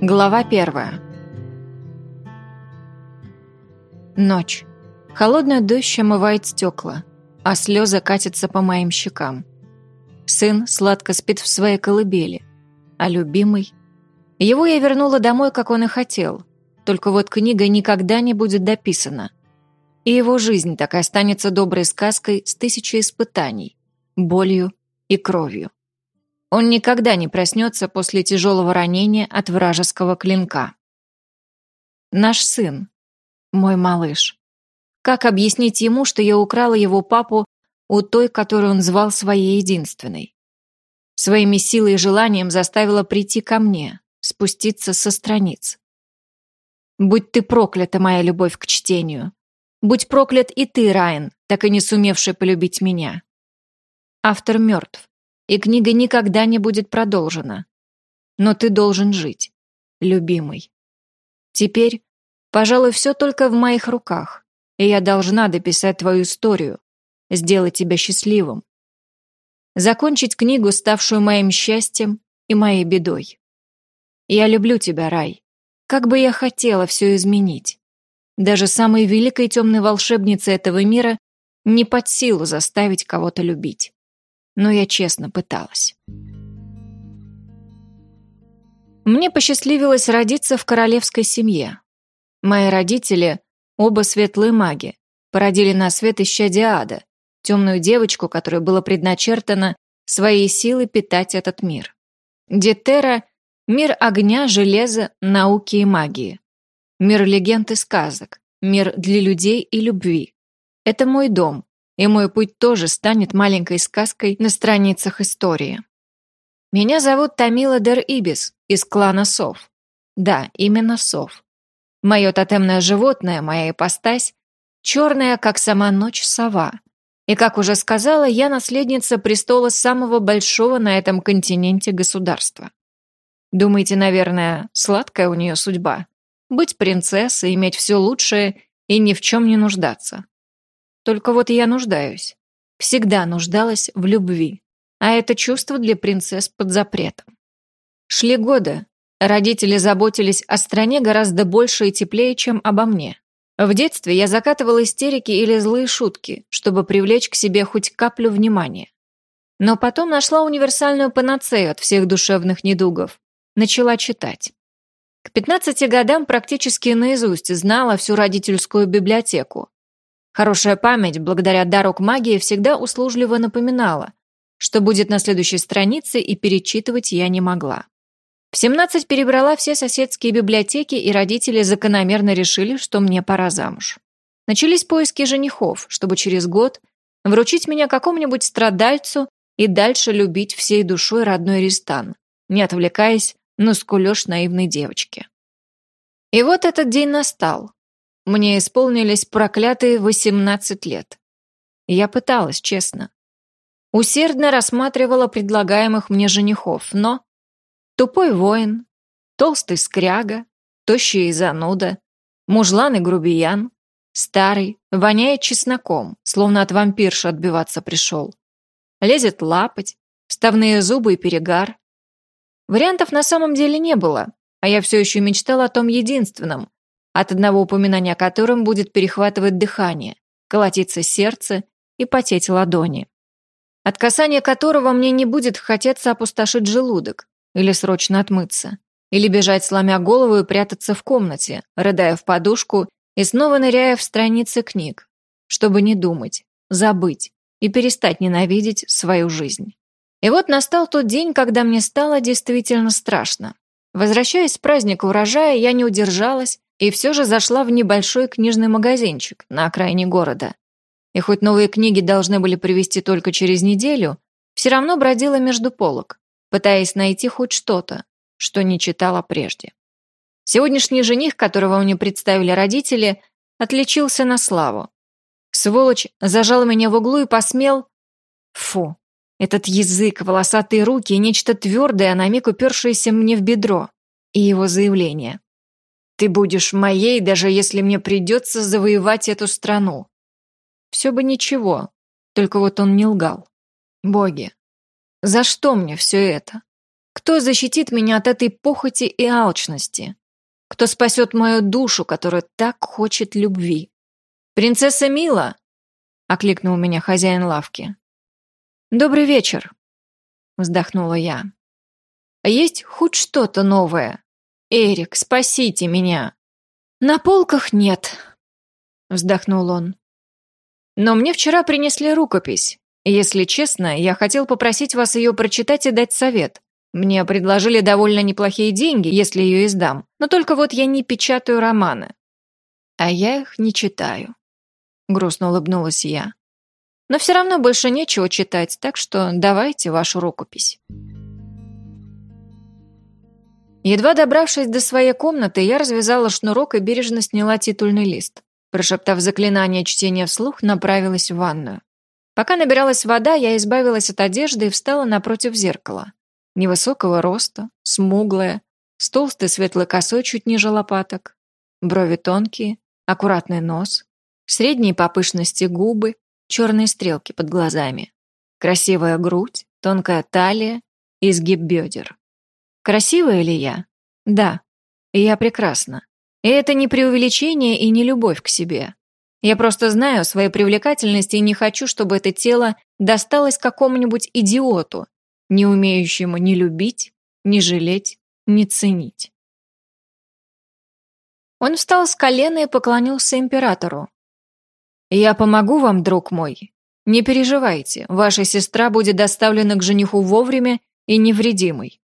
Глава 1. Ночь. Холодный дождь омывает стекла, а слезы катятся по моим щекам. Сын сладко спит в своей колыбели, а любимый... Его я вернула домой, как он и хотел, только вот книга никогда не будет дописана. И его жизнь так и останется доброй сказкой с тысячей испытаний, болью и кровью. Он никогда не проснется после тяжелого ранения от вражеского клинка. Наш сын, мой малыш. Как объяснить ему, что я украла его папу у той, которую он звал своей единственной? Своими силой и желанием заставила прийти ко мне, спуститься со страниц. Будь ты проклята, моя любовь к чтению. Будь проклят и ты, Райан, так и не сумевший полюбить меня. Автор мертв, и книга никогда не будет продолжена. Но ты должен жить, любимый. Теперь, пожалуй, все только в моих руках, и я должна дописать твою историю, сделать тебя счастливым. Закончить книгу, ставшую моим счастьем и моей бедой. Я люблю тебя, Рай. Как бы я хотела все изменить. Даже самой великой темной волшебнице этого мира не под силу заставить кого-то любить. Но я честно пыталась. Мне посчастливилось родиться в королевской семье. Мои родители, оба светлые маги, породили на свет исчадие ада, темную девочку, которой было предначертано своей силой питать этот мир. Детера — мир огня, железа, науки и магии. Мир легенд и сказок, мир для людей и любви. Это мой дом, и мой путь тоже станет маленькой сказкой на страницах истории. Меня зовут Тамила Дер Ибис из клана сов. Да, именно сов. Мое тотемное животное, моя ипостась, черная, как сама ночь, сова. И, как уже сказала, я наследница престола самого большого на этом континенте государства. Думаете, наверное, сладкая у нее судьба? Быть принцессой, иметь все лучшее и ни в чем не нуждаться. Только вот я нуждаюсь. Всегда нуждалась в любви. А это чувство для принцесс под запретом. Шли годы. Родители заботились о стране гораздо больше и теплее, чем обо мне. В детстве я закатывала истерики или злые шутки, чтобы привлечь к себе хоть каплю внимания. Но потом нашла универсальную панацею от всех душевных недугов. Начала читать. К 15 годам практически наизусть знала всю родительскую библиотеку. Хорошая память, благодаря дару к магии, всегда услужливо напоминала, что будет на следующей странице, и перечитывать я не могла. В 17 перебрала все соседские библиотеки, и родители закономерно решили, что мне пора замуж. Начались поиски женихов, чтобы через год вручить меня какому-нибудь страдальцу и дальше любить всей душой родной Ристан, не отвлекаясь на скулёж наивной девочки. И вот этот день настал. Мне исполнились проклятые 18 лет. Я пыталась, честно. Усердно рассматривала предлагаемых мне женихов, но... Тупой воин, толстый скряга, тощий и зануда, мужлан и грубиян, старый, воняет чесноком, словно от вампирши отбиваться пришел. Лезет лапоть, вставные зубы и перегар. Вариантов на самом деле не было, а я все еще мечтала о том единственном, от одного упоминания о котором будет перехватывать дыхание, колотиться сердце и потеть ладони. От касания которого мне не будет хотеться опустошить желудок, или срочно отмыться, или бежать, сломя голову и прятаться в комнате, рыдая в подушку и снова ныряя в страницы книг, чтобы не думать, забыть и перестать ненавидеть свою жизнь. И вот настал тот день, когда мне стало действительно страшно. Возвращаясь с праздника урожая, я не удержалась и все же зашла в небольшой книжный магазинчик на окраине города. И хоть новые книги должны были привезти только через неделю, все равно бродила между полок, пытаясь найти хоть что-то, что не читала прежде. Сегодняшний жених, которого мне представили родители, отличился на славу. Сволочь зажал меня в углу и посмел... Фу, этот язык, волосатые руки и нечто твердое, на миг упершееся мне в бедро. И его заявление. «Ты будешь моей, даже если мне придется завоевать эту страну». Все бы ничего, только вот он не лгал. Боги, за что мне все это? Кто защитит меня от этой похоти и алчности? Кто спасет мою душу, которая так хочет любви? «Принцесса Мила!» — окликнул меня хозяин лавки. «Добрый вечер!» — вздохнула я. «Есть хоть что-то новое? Эрик, спасите меня!» «На полках нет», — вздохнул он. «Но мне вчера принесли рукопись. Если честно, я хотел попросить вас ее прочитать и дать совет. Мне предложили довольно неплохие деньги, если ее издам, но только вот я не печатаю романы. А я их не читаю», — грустно улыбнулась я. «Но все равно больше нечего читать, так что давайте вашу рукопись». Едва добравшись до своей комнаты, я развязала шнурок и бережно сняла титульный лист. Прошептав заклинание чтения вслух, направилась в ванную. Пока набиралась вода, я избавилась от одежды и встала напротив зеркала. Невысокого роста, смуглая, с толстой светлой косой чуть ниже лопаток, брови тонкие, аккуратный нос, средние по пышности губы, черные стрелки под глазами, красивая грудь, тонкая талия, изгиб бедер. Красивая ли я? Да, я прекрасна. И это не преувеличение и не любовь к себе. Я просто знаю о своей привлекательности и не хочу, чтобы это тело досталось какому-нибудь идиоту, не умеющему ни любить, ни жалеть, ни ценить. Он встал с колена и поклонился императору. «Я помогу вам, друг мой. Не переживайте, ваша сестра будет доставлена к жениху вовремя и невредимой».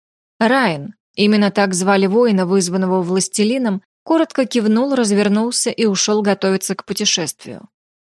Райан, именно так звали воина, вызванного властелином, коротко кивнул, развернулся и ушел готовиться к путешествию.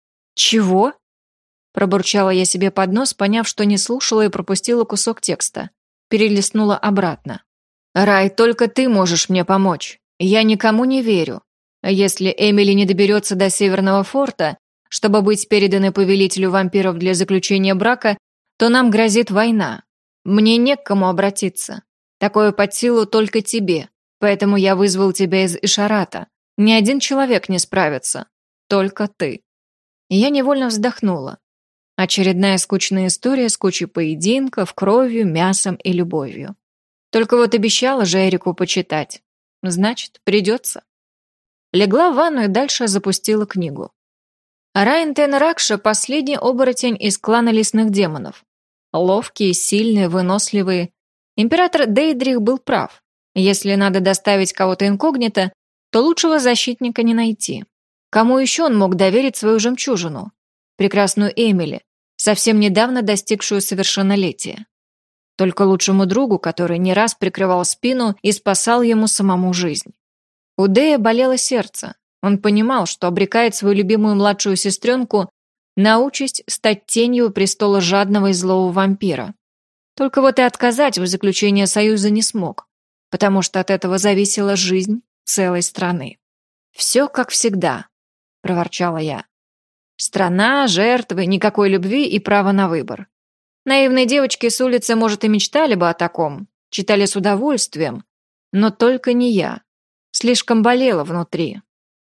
«Чего?» – пробурчала я себе под нос, поняв, что не слушала и пропустила кусок текста. Перелистнула обратно. «Рай, только ты можешь мне помочь. Я никому не верю. Если Эмили не доберется до Северного форта, чтобы быть переданной повелителю вампиров для заключения брака, то нам грозит война. Мне не к кому обратиться. Такое под силу только тебе, поэтому я вызвал тебя из Ишарата. Ни один человек не справится. Только ты». И я невольно вздохнула. Очередная скучная история с кучей поединков, кровью, мясом и любовью. Только вот обещала же Эрику почитать. Значит, придется. Легла в ванну и дальше запустила книгу. Райан Тен Ракша – последний оборотень из клана лесных демонов. Ловкие, сильные, выносливые. Император Дейдрих был прав. Если надо доставить кого-то инкогнито, то лучшего защитника не найти. Кому еще он мог доверить свою жемчужину? Прекрасную Эмили, совсем недавно достигшую совершеннолетия. Только лучшему другу, который не раз прикрывал спину и спасал ему самому жизнь. У Дея болело сердце. Он понимал, что обрекает свою любимую младшую сестренку на участь стать тенью престола жадного и злого вампира. Только вот и отказать в заключении союза не смог, потому что от этого зависела жизнь целой страны. «Все как всегда», — проворчала я. «Страна, жертвы, никакой любви и право на выбор. Наивные девочки с улицы, может, и мечтали бы о таком, читали с удовольствием, но только не я. Слишком болело внутри».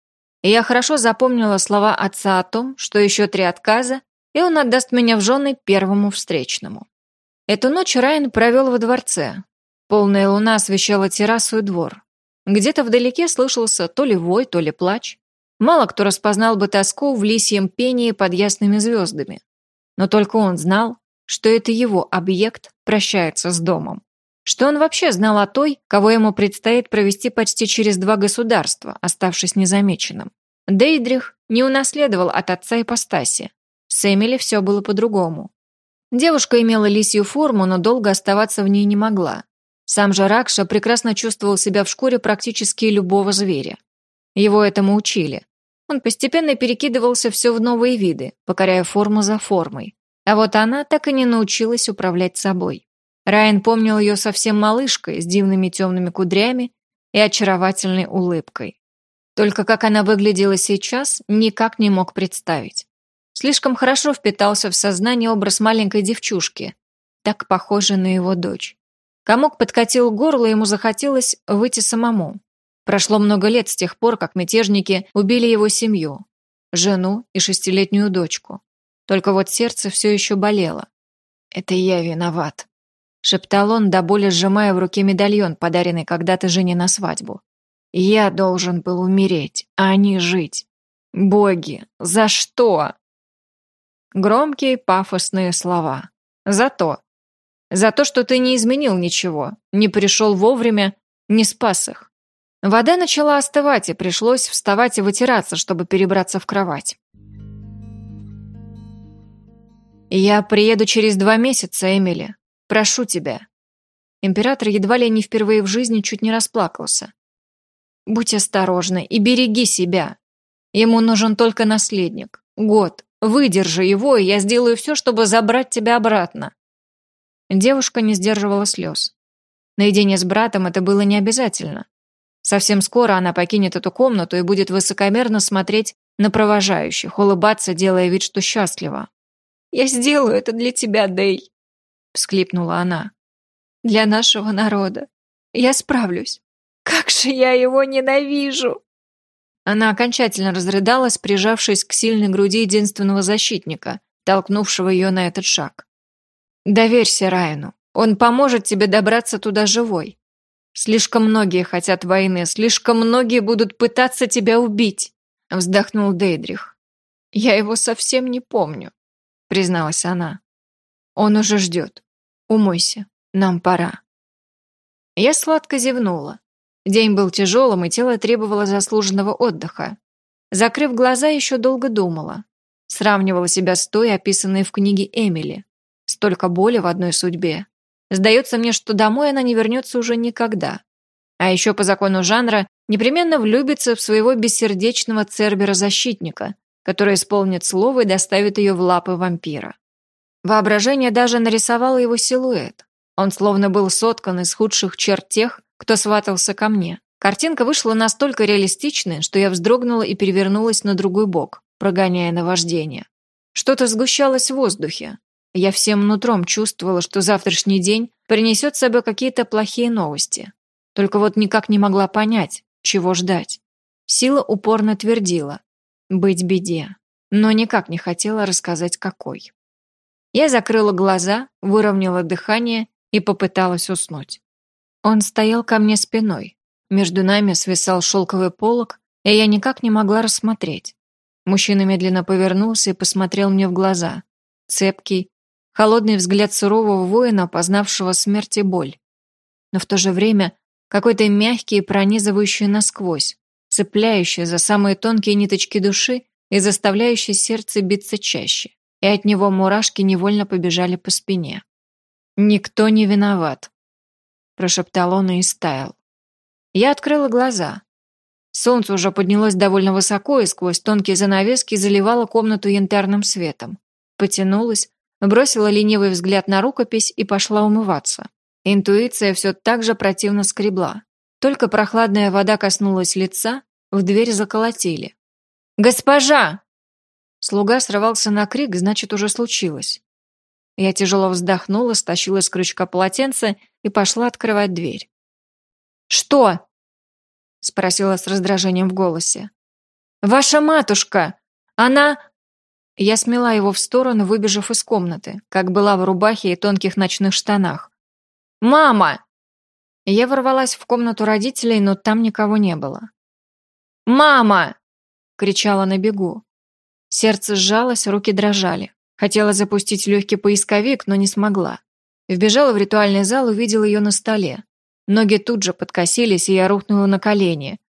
И я хорошо запомнила слова отца о том, что еще 3 отказа, и он отдаст меня в жены первому встречному. Эту ночь Райан провел во дворце. Полная луна освещала террасу и двор. Где-то вдалеке слышался то ли вой, то ли плач. Мало кто распознал бы тоску в лисьем пении под ясными звездами. Но только он знал, что это его объект прощается с домом. Что он вообще знал о той, кого ему предстоит провести почти через 2 государства, оставшись незамеченным. Дейдрих не унаследовал от отца ипостаси. С Эмили все было по-другому. Девушка имела лисью форму, но долго оставаться в ней не могла. Сам же Ракша прекрасно чувствовал себя в шкуре практически любого зверя. Его этому учили. Он постепенно перекидывался все в новые виды, покоряя форму за формой. А вот она так и не научилась управлять собой. Райан помнил ее совсем малышкой, с дивными темными кудрями и очаровательной улыбкой. Только как она выглядела сейчас, никак не мог представить. Слишком хорошо впитался в сознание образ маленькой девчушки, так похожей на его дочь. Комок подкатил к горлу, и ему захотелось выйти самому. Прошло много лет с тех пор, как мятежники убили его семью, жену и 6-летнюю дочку. Только вот сердце все еще болело. «Это я виноват», — шептал он, до боли сжимая в руке медальон, подаренный когда-то жене на свадьбу. «Я должен был умереть, а не жить. Боги, за что?» Громкие пафосные слова. «За то. За то, что ты не изменил ничего, не пришел вовремя, не спас их». Вода начала остывать, и пришлось вставать и вытираться, чтобы перебраться в кровать. «Я приеду через 2 месяца, Эмили. Прошу тебя». Император едва ли не впервые в жизни чуть не расплакался. «Будь осторожна и береги себя. Ему нужен только наследник. Год. Выдержи его, и я сделаю все, чтобы забрать тебя обратно». Девушка не сдерживала слез. Наедине с братом это было не обязательно. Совсем скоро она покинет эту комнату и будет высокомерно смотреть на провожающих, улыбаться, делая вид, что счастлива. «Я сделаю это для тебя, Дэй», — всхлипнула она. «Для нашего народа. Я справлюсь. Как же я его ненавижу!» Она окончательно разрыдалась, прижавшись к сильной груди единственного защитника, толкнувшего ее на этот шаг. «Доверься Райану. Он поможет тебе добраться туда живой. Слишком многие хотят войны, слишком многие будут пытаться тебя убить», — вздохнул Дейдрих. «Я его совсем не помню», — призналась она. «Он уже ждет. Умойся. Нам пора». Я сладко зевнула. День был тяжелым, и тело требовало заслуженного отдыха. Закрыв глаза, еще долго думала. Сравнивала себя с той, описанной в книге Эмили. Столько боли в одной судьбе. Сдается мне, что домой она не вернется уже никогда. А еще по закону жанра непременно влюбится в своего бессердечного Цербера-защитника, который исполнит слово и доставит ее в лапы вампира. Воображение даже нарисовало его силуэт. Он словно был соткан из худших черт тех, кто сватался ко мне. Картинка вышла настолько реалистичной, что я вздрогнула и перевернулась на другой бок, прогоняя наваждение. Что-то сгущалось в воздухе. Я всем нутром чувствовала, что завтрашний день принесет с собой какие-то плохие новости. Только вот никак не могла понять, чего ждать. Сила упорно твердила: быть беде, но никак не хотела рассказать, какой. Я закрыла глаза, выровняла дыхание и попыталась уснуть. Он стоял ко мне спиной. Между нами свисал шелковый полог, и я никак не могла рассмотреть. Мужчина медленно повернулся и посмотрел мне в глаза. Цепкий, холодный взгляд сурового воина, познавшего смерть и боль. Но в то же время какой-то мягкий и пронизывающий насквозь, цепляющий за самые тонкие ниточки души и заставляющий сердце биться чаще. И от него мурашки невольно побежали по спине. «Никто не виноват», — прошептал он и истаял. Я открыла глаза. Солнце уже поднялось довольно высоко и сквозь тонкие занавески заливало комнату янтарным светом. Потянулась, бросила ленивый взгляд на рукопись и пошла умываться. Интуиция все так же противно скребла. Только прохладная вода коснулась лица, в дверь заколотили. «Госпожа!» Слуга срывался на крик, значит, уже случилось. Я тяжело вздохнула, стащила с крючка полотенце и пошла открывать дверь. «Что?» — спросила с раздражением в голосе. «Ваша матушка! Она...» Я смела его в сторону, выбежав из комнаты, как была в рубахе и тонких ночных штанах. «Мама!» Я ворвалась в комнату родителей, но там никого не было. «Мама!» — кричала на бегу. Сердце сжалось, руки дрожали. Хотела запустить легкий поисковик, но не смогла. Вбежала в ритуальный зал, увидела ее на столе. Ноги тут же подкосились, и я рухнула на колени,